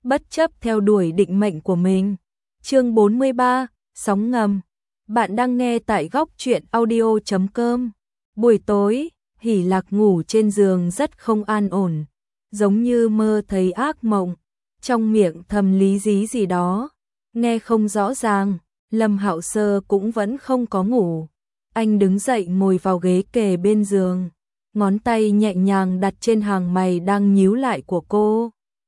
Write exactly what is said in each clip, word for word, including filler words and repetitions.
bất chấp theo đuổi định mệnh của mình. Chương bốn mươi ba, sóng ngầm. Bạn đang nghe tại góc truyện audio chấm com. Buổi tối, Hỷ Lạc ngủ trên giường rất không an ổn, giống như mơ thấy ác mộng, trong miệng thầm lý dí gì đó, nghe không rõ ràng. Lâm Hạo Sơ cũng vẫn không có ngủ. Anh đứng dậy ngồi vào ghế kề bên giường, ngón tay nhẹ nhàng đặt trên hàng mày đang nhíu lại của cô.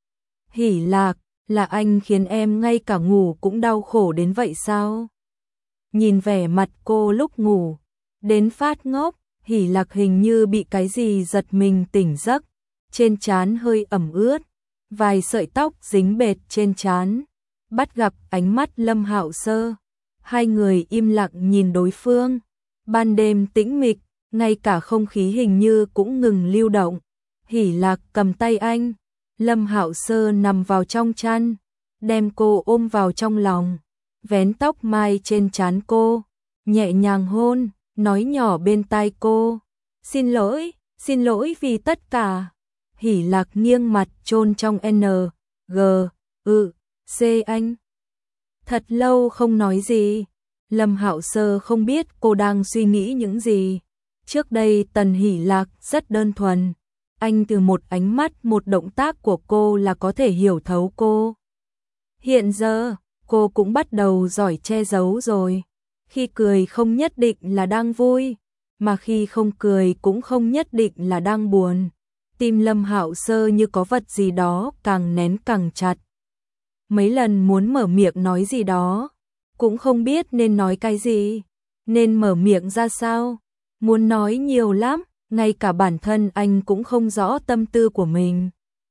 Hỷ Lạc, là anh khiến em ngay cả ngủ cũng đau khổ đến vậy sao? Nhìn vẻ mặt cô lúc ngủ, đến phát ngốc, Hỷ Lạc hình như bị cái gì giật mình tỉnh giấc, trên trán hơi ẩm ướt, vài sợi tóc dính bệt trên trán. Bắt gặp ánh mắt Lâm Hạo Sơ, hai người im lặng nhìn đối phương. Ban đêm tĩnh mịch, ngay cả không khí hình như cũng ngừng lưu động. Hỷ Lạc cầm tay anh, Lâm Hạo Sơ nằm vào trong chăn, đem cô ôm vào trong lòng, vén tóc mai trên trán cô, nhẹ nhàng hôn, nói nhỏ bên tai cô, "Xin lỗi, xin lỗi vì tất cả." Hỷ Lạc nghiêng mặt chôn trong N, G, ư, C anh. Thật lâu không nói gì. Lâm Hạo Sơ không biết cô đang suy nghĩ những gì. Trước đây Tần Hỷ Lạc rất đơn thuần, anh từ một ánh mắt, một động tác của cô là có thể hiểu thấu cô. Hiện giờ, cô cũng bắt đầu giỏi che giấu rồi. Khi cười không nhất định là đang vui, mà khi không cười cũng không nhất định là đang buồn. Tim Lâm Hạo Sơ như có vật gì đó càng nén càng chặt. Mấy lần muốn mở miệng nói gì đó, cũng không biết nên nói cái gì, nên mở miệng ra sao. Muốn nói nhiều lắm, ngay cả bản thân anh cũng không rõ tâm tư của mình.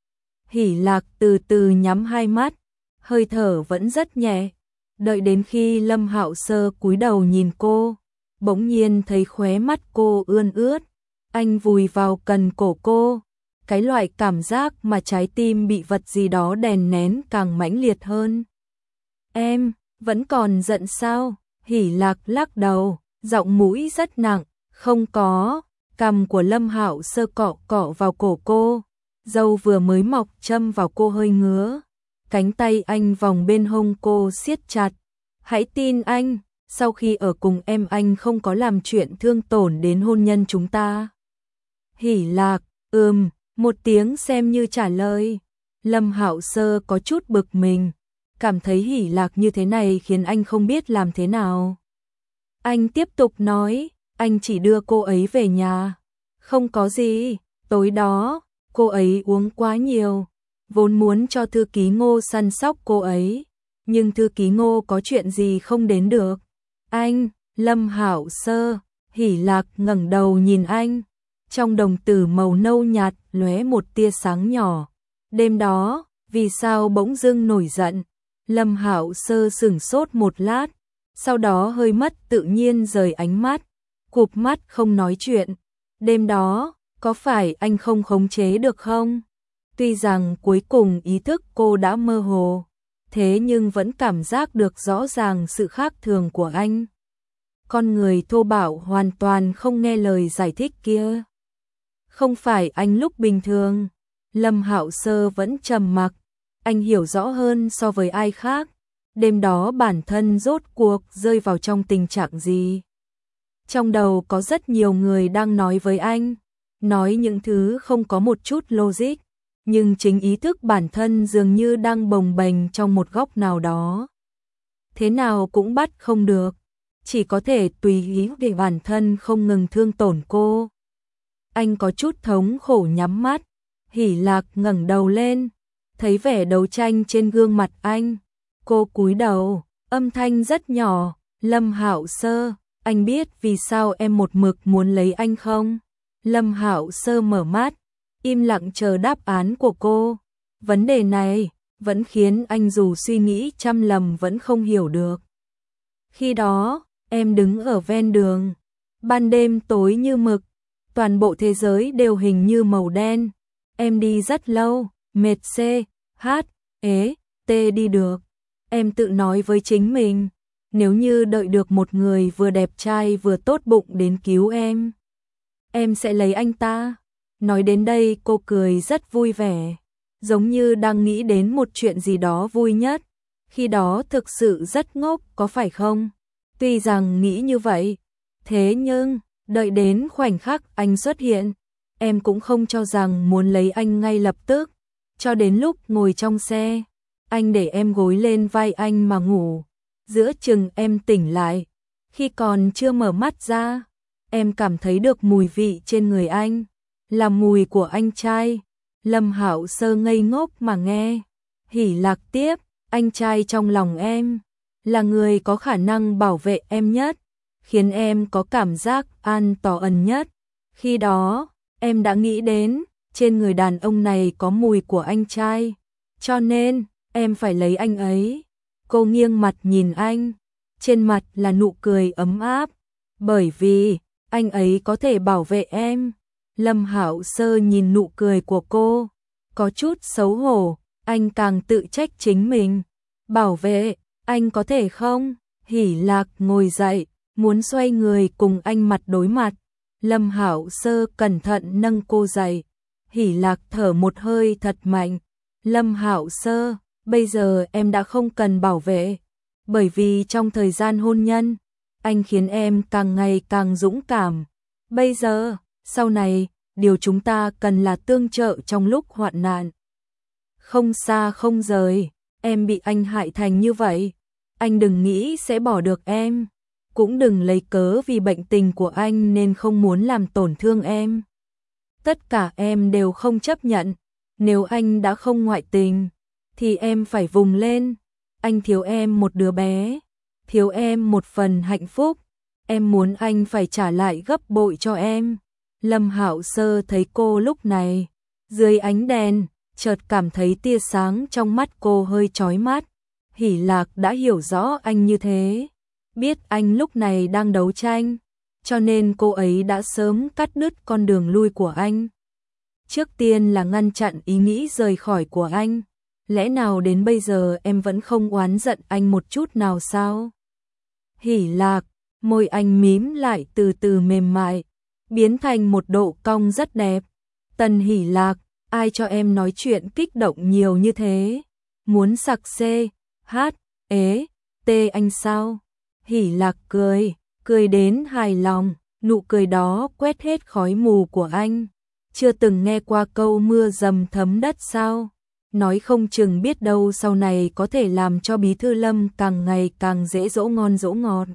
Hỷ Lạc từ từ nhắm hai mắt, hơi thở vẫn rất nhẹ. Đợi đến khi Lâm Hạo Sơ cúi đầu nhìn cô, bỗng nhiên thấy khóe mắt cô ươn ướt. Anh vùi vào cần cổ cô, cái loại cảm giác mà trái tim bị vật gì đó đè nén càng mãnh liệt hơn. "Em vẫn còn giận sao?" Hỷ Lạc lắc đầu, giọng mũi rất nặng, "Không có." Cằm của Lâm Hạo Sơ cọ cọ vào cổ cô, râu vừa mới mọc châm vào cô hơi ngứa. Cánh tay anh vòng bên hông cô siết chặt. "Hãy tin anh, sau khi ở cùng em anh không có làm chuyện thương tổn đến hôn nhân chúng ta." Hỷ Lạc, ừm, một tiếng xem như trả lời. Lâm Hạo Sơ có chút bực mình, cảm thấy Hỷ Lạc như thế này khiến anh không biết làm thế nào. Anh tiếp tục nói, "Anh chỉ đưa cô ấy về nhà." "Không có gì, tối đó, cô ấy uống quá nhiều, vốn muốn cho thư ký Ngô săn sóc cô ấy, nhưng thư ký Ngô có chuyện gì không đến được." "Anh." Lâm Hạo Sơ. Hỷ Lạc ngẩng đầu nhìn anh, trong đồng tử màu nâu nhạt lóe một tia sáng nhỏ. "Đêm đó, vì sao bỗng dưng nổi giận?" Lâm Hạo Sơ sửng sốt một lát, sau đó hơi mất tự nhiên rời ánh mắt, cụp mắt không nói chuyện. "Đêm đó, có phải anh không khống chế được không?" Tuy rằng cuối cùng ý thức cô đã mơ hồ, thế nhưng vẫn cảm giác được rõ ràng sự khác thường của anh. Con người thô bạo hoàn toàn không nghe lời giải thích kia. "Không phải anh lúc bình thường." Lâm Hạo Sơ vẫn trầm mặc, anh hiểu rõ hơn so với ai khác. Đêm đó bản thân rốt cuộc rơi vào trong tình trạng gì. Trong đầu có rất nhiều người đang nói với anh, nói những thứ không có một chút logic, nhưng chính ý thức bản thân dường như đang bồng bềnh trong một góc nào đó. Thế nào cũng bắt không được, chỉ có thể tùy ý để bản thân không ngừng thương tổn cô. Anh có chút thống khổ nhắm mắt. Hỷ Lạc ngẩng đầu lên, thấy vẻ đấu tranh trên gương mặt anh. Cô cúi đầu, âm thanh rất nhỏ, "Lâm Hạo Sơ, anh biết vì sao em một mực muốn lấy anh không?" Lâm Hạo Sơ mở mắt, im lặng chờ đáp án của cô. Vấn đề này vẫn khiến anh dù suy nghĩ trăm lầm vẫn không hiểu được. "Khi đó, em đứng ở ven đường, ban đêm tối như mực, toàn bộ thế giới đều hình như màu đen. Em đi rất lâu, mệt c, h, ế, t đi được. Em tự nói với chính mình, nếu như đợi được một người vừa đẹp trai vừa tốt bụng đến cứu em, em sẽ lấy anh ta." Nói đến đây cô cười rất vui vẻ. giống như đang nghĩ đến một chuyện gì đó vui nhất. Khi đó thực sự rất ngốc, có phải không? Tuy rằng nghĩ như vậy, thế nhưng, đợi đến khoảnh khắc anh xuất hiện, em cũng không cho rằng muốn lấy anh ngay lập tức. Cho đến lúc ngồi trong xe, anh để em gối lên vai anh mà ngủ. Giữa chừng em tỉnh lại, khi còn chưa mở mắt ra, em cảm thấy được mùi vị trên người anh, là mùi của anh trai. Lâm Hạo Sơ ngây ngốc mà nghe. Hỉ Lạc tiếp, anh trai trong lòng em, là người có khả năng bảo vệ em nhất, khiến em có cảm giác an toàn nhất. Khi đó, em đã nghĩ đến, trên người đàn ông này có mùi của anh trai, cho nên, em phải lấy anh ấy. Cô nghiêng mặt nhìn anh, trên mặt là nụ cười ấm áp, bởi vì, anh ấy có thể bảo vệ em. Lâm Hạo Sơ nhìn nụ cười của cô, có chút xấu hổ, anh càng tự trách chính mình. Bảo vệ, anh có thể không? Hỉ Lạc ngồi dậy, muốn xoay người cùng anh mặt đối mặt. Lâm Hạo Sơ cẩn thận nâng cô dậy. Hỉ Lạc thở một hơi thật mạnh. Lâm Hạo Sơ, bây giờ em đã không cần bảo vệ, bởi vì trong thời gian hôn nhân, anh khiến em càng ngày càng dũng cảm. Bây giờ, sau này, điều chúng ta cần là tương trợ trong lúc hoạn nạn. Không xa không rời, em bị anh hại thành như vậy, anh đừng nghĩ sẽ bỏ được em, cũng đừng lấy cớ vì bệnh tình của anh nên không muốn làm tổn thương em. Tất cả em đều không chấp nhận, nếu anh đã không ngoại tình, thì em phải vùng lên. Anh thiếu em một đứa bé, thiếu em một phần hạnh phúc, em muốn anh phải trả lại gấp bội cho em. Lâm Hạo Sơ thấy cô lúc này, dưới ánh đèn, chợt cảm thấy tia sáng trong mắt cô hơi chói mắt. Hỉ Lạc đã hiểu rõ anh như thế, biết anh lúc này đang đấu tranh, cho nên cô ấy đã sớm cắt đứt con đường lui của anh. Trước tiên là ngăn chặn ý nghĩ rời khỏi của anh. Lẽ nào đến bây giờ em vẫn không oán giận anh một chút nào sao? Hỉ Lạc, môi anh mím lại từ từ mềm mại, biến thành một độ cong rất đẹp. Tần Hỉ Lạc, ai cho em nói chuyện kích động nhiều như thế? Muốn sặc xê, hát, ế, tê anh sao? Hỉ Lạc cười, cười đến hài lòng, nụ cười đó quét hết khói mù của anh. Chưa từng nghe qua câu mưa dầm thấm đất sao? Nói không chừng biết đâu sau này có thể làm cho Bí thư Lâm càng ngày càng dễ dỗ ngon dỗ ngọt.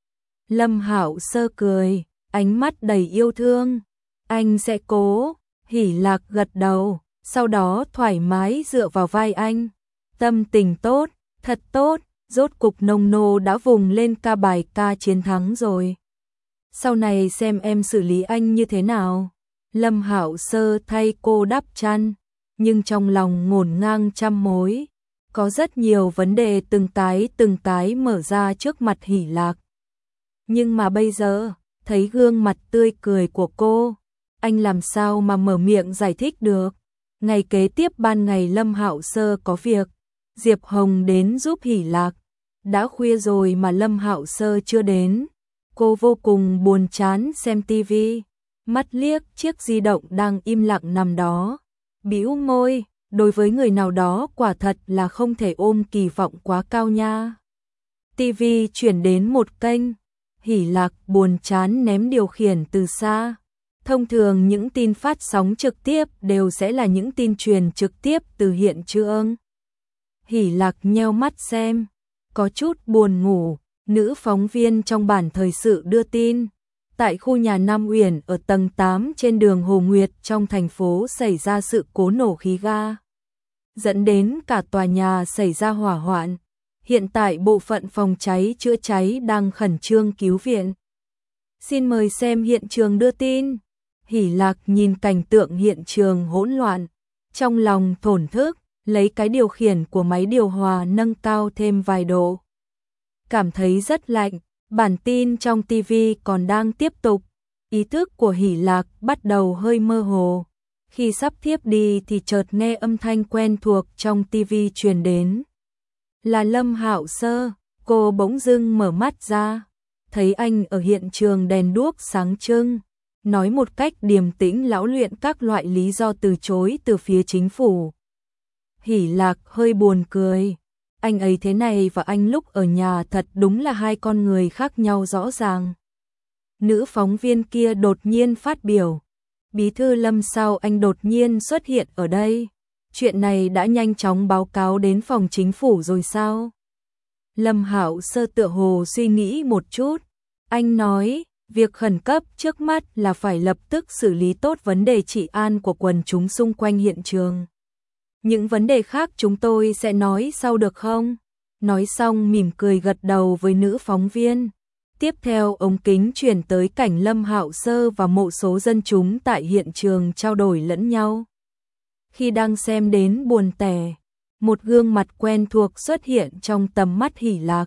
Lâm Hạo Sơ cười, ánh mắt đầy yêu thương. Anh sẽ cố. Hỉ Lạc gật đầu, sau đó thoải mái dựa vào vai anh. Tâm tình tốt, thật tốt, rốt cục nông nô đã vùng lên ca bài ca chiến thắng rồi. Sau này xem em xử lý anh như thế nào. Lâm Hạo Sơ thay cô đắp chăn, nhưng trong lòng ngổn ngang trăm mối. Có rất nhiều vấn đề từng cái từng cái mở ra trước mặt Hỉ Lạc. Nhưng mà bây giờ, thấy gương mặt tươi cười của cô, anh làm sao mà mở miệng giải thích được. Ngày kế tiếp ban ngày Lâm Hạo Sơ có việc, Diệp Hồng đến giúp Hỉ Lạc. Đã khuya rồi mà Lâm Hạo Sơ chưa đến. Cô vô cùng buồn chán xem tivi, mắt liếc chiếc di động đang im lặng nằm đó. Bĩu môi, đối với người nào đó quả thật là không thể ôm kỳ vọng quá cao nha. Tivi chuyển đến một kênh, Hỉ Lạc buồn chán ném điều khiển từ xa. Thông thường những tin phát sóng trực tiếp đều sẽ là những tin truyền trực tiếp từ hiện trường. Hỉ Lạc nheo mắt xem, có chút buồn ngủ. Nữ phóng viên trong bản thời sự đưa tin, tại khu nhà Nam Uyển ở tầng tám trên đường Hồ Nguyệt trong thành phố xảy ra sự cố nổ khí ga, dẫn đến cả tòa nhà xảy ra hỏa hoạn. Hiện tại bộ phận phòng cháy chữa cháy đang khẩn trương cứu viện. Xin mời xem hiện trường đưa tin. Hỉ Lạc nhìn cảnh tượng hiện trường hỗn loạn, trong lòng thổn thức, lấy cái điều khiển của máy điều hòa nâng cao thêm vài độ. Cảm thấy rất lạnh, bản tin trong tivi còn đang tiếp tục. Ý thức của Hỉ Lạc bắt đầu hơi mơ hồ. Khi sắp thiếp đi thì chợt nghe âm thanh quen thuộc trong tivi truyền đến. Là Lâm Hạo Sơ, cô bỗng dưng mở mắt ra, thấy anh ở hiện trường đèn đuốc sáng trưng, nói một cách điềm tĩnh lão luyện các loại lý do từ chối từ phía chính phủ. Hỷ Lạc hơi buồn cười. Anh ấy thế này và anh lúc ở nhà thật đúng là hai con người khác nhau rõ ràng. Nữ phóng viên kia đột nhiên phát biểu. Bí thư Lâm, sao anh đột nhiên xuất hiện ở đây? Chuyện này đã nhanh chóng báo cáo đến phòng chính phủ rồi sao? Lâm Hạo Sơ tựa hồ suy nghĩ một chút. Anh nói, việc khẩn cấp trước mắt là phải lập tức xử lý tốt vấn đề trị an của quần chúng xung quanh hiện trường. Những vấn đề khác chúng tôi sẽ nói sau được không? Nói xong mỉm cười gật đầu với nữ phóng viên. Tiếp theo ống kính chuyển tới cảnh Lâm Hạo Sơ và một số dân chúng tại hiện trường trao đổi lẫn nhau. Khi đang xem đến buồn tẻ, một gương mặt quen thuộc xuất hiện trong tầm mắt Hỷ Lạc.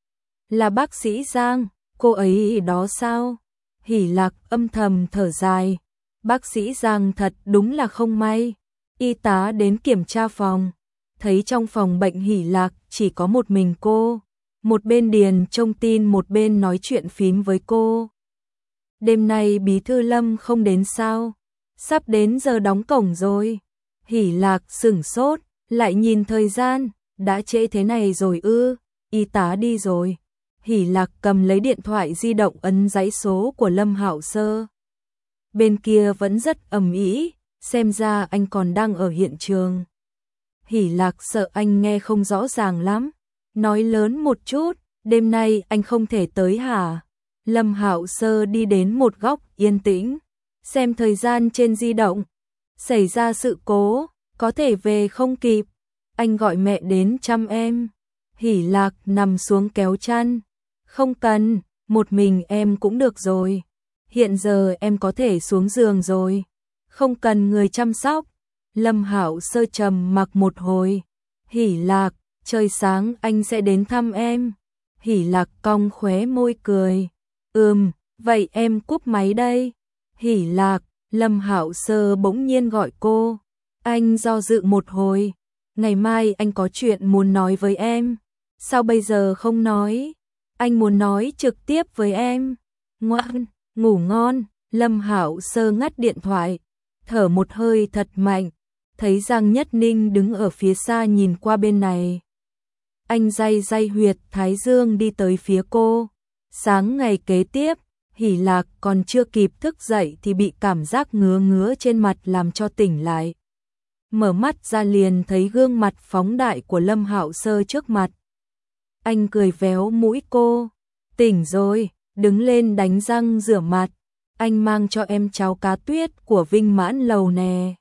Là bác sĩ Giang, cô ấy đó sao? Hỷ Lạc âm thầm thở dài. Bác sĩ Giang thật đúng là không may. Y tá đến kiểm tra phòng, thấy trong phòng bệnh Hỷ Lạc chỉ có một mình cô. Một bên điền trông tin, một bên nói chuyện phím với cô. Đêm nay bí thư Lâm không đến sao? Sắp đến giờ đóng cổng rồi. Hỷ Lạc sửng sốt, lại nhìn thời gian, đã trễ thế này rồi ư? Y tá đi rồi. Hỷ Lạc cầm lấy điện thoại di động ấn dãy số của Lâm Hạo Sơ. Bên kia vẫn rất ầm ĩ, xem ra anh còn đang ở hiện trường. Hỷ Lạc sợ anh nghe không rõ ràng lắm, nói lớn một chút, đêm nay anh không thể tới hả? Lâm Hạo Sơ đi đến một góc yên tĩnh, xem thời gian trên di động. Xảy ra sự cố, có thể về không kịp. Anh gọi mẹ đến chăm em. Hỷ Lạc nằm xuống kéo chăn. Không cần, một mình em cũng được rồi. Hiện giờ em có thể xuống giường rồi. Không cần người chăm sóc. Lâm Hạo Sơ trầm mặc một hồi. Hỷ Lạc, trời sáng anh sẽ đến thăm em. Hỷ Lạc cong khóe môi cười. Ừm, vậy em cúp máy đây. Hỷ Lạc, Lâm Hạo Sơ bỗng nhiên gọi cô. Anh do dự một hồi. Ngày mai anh có chuyện muốn nói với em. Sao bây giờ không nói? Anh muốn nói trực tiếp với em. Ngoan, ngủ ngon. Lâm Hạo Sơ ngắt điện thoại, thở một hơi thật mạnh, thấy Giang Nhất Ninh đứng ở phía xa nhìn qua bên này. Anh day day huyệt thái dương đi tới phía cô. Sáng ngày kế tiếp, Hỷ Lạc còn chưa kịp thức dậy thì bị cảm giác ngứa ngứa trên mặt làm cho tỉnh lại. Mở mắt ra liền thấy gương mặt phóng đại của Lâm Hạo Sơ trước mặt. Anh cười véo mũi cô. Tỉnh rồi, đứng lên đánh răng rửa mặt. Anh mang cho em cháo cá tuyết của Vinh Mãn Lầu nè.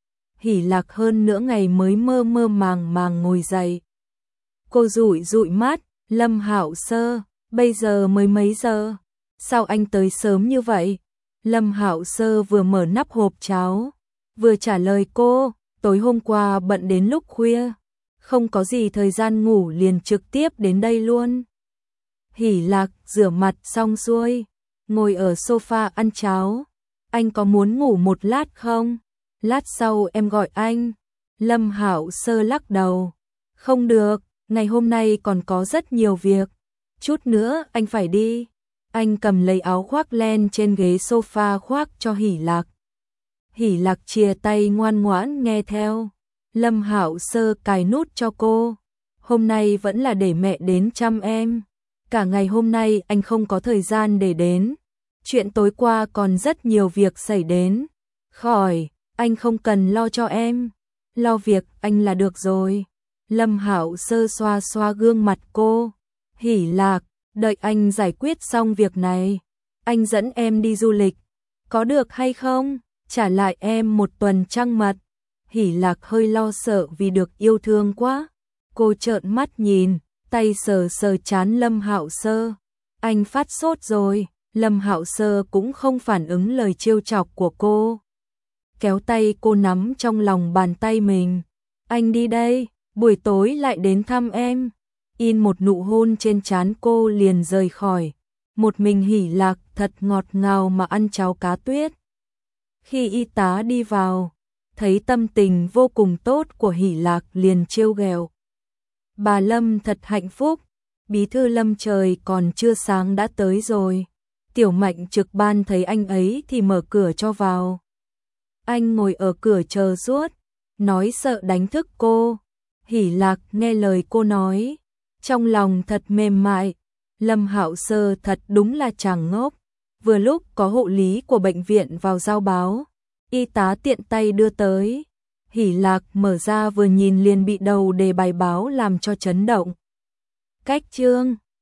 Hỷ Lạc hơn nửa ngày mới mơ mơ màng màng ngồi dậy. Cô dụi dụi mắt, Lâm Hạo Sơ, bây giờ mới mấy giờ? Sao anh tới sớm như vậy? Lâm Hạo Sơ vừa mở nắp hộp cháo, vừa trả lời cô, tối hôm qua bận đến lúc khuya, không có gì thời gian ngủ liền trực tiếp đến đây luôn. Hỷ Lạc rửa mặt xong xuôi, ngồi ở sofa ăn cháo. Anh có muốn ngủ một lát không? Lát sau em gọi anh. Lâm Hạo Sơ lắc đầu. Không được, ngày hôm nay còn có rất nhiều việc. Chút nữa anh phải đi. Anh cầm lấy áo khoác len trên ghế sofa khoác cho Hỷ Lạc. Hỷ Lạc chìa tay ngoan ngoãn nghe theo. Lâm Hạo Sơ cài nút cho cô. Hôm nay vẫn là để mẹ đến chăm em. Cả ngày hôm nay anh không có thời gian để đến. Chuyện tối qua còn rất nhiều việc xảy đến. Khỏi, anh không cần lo cho em. Lo việc anh là được rồi. Lâm Hạo Sơ xoa xoa gương mặt cô. Hỷ Lạc, đợi anh giải quyết xong việc này, anh dẫn em đi du lịch. Có được hay không? Trả lại em một tuần trăng mật. Hỷ Lạc hơi lo sợ vì được yêu thương quá. Cô trợn mắt nhìn, tay sờ sờ trán Lâm Hạo Sơ. Anh phát sốt rồi. Lâm Hạo Sơ cũng không phản ứng lời trêu chọc của cô. Kéo tay cô nắm trong lòng bàn tay mình. Anh đi đây, buổi tối lại đến thăm em. In một nụ hôn trên trán cô liền rời khỏi. Một mình Hỷ Lạc thật ngọt ngào mà ăn cháo cá tuyết. Khi y tá đi vào, thấy tâm tình vô cùng tốt của Hỷ Lạc liền trêu ghẹo. Bà Lâm thật hạnh phúc, bí thư Lâm trời còn chưa sáng đã tới rồi. Tiểu Mạnh trực ban thấy anh ấy thì mở cửa cho vào. Anh ngồi ở cửa chờ suốt, nói sợ đánh thức cô. Hỷ Lạc nghe lời cô nói, trong lòng thật mềm mại. Lâm Hạo Sơ thật đúng là chàng ngốc. Vừa lúc có hộ lý của bệnh viện vào giao báo, y tá tiện tay đưa tới. Hỷ Lạc mở ra vừa nhìn liền bị đầu đề bài báo làm cho chấn động. Cách chương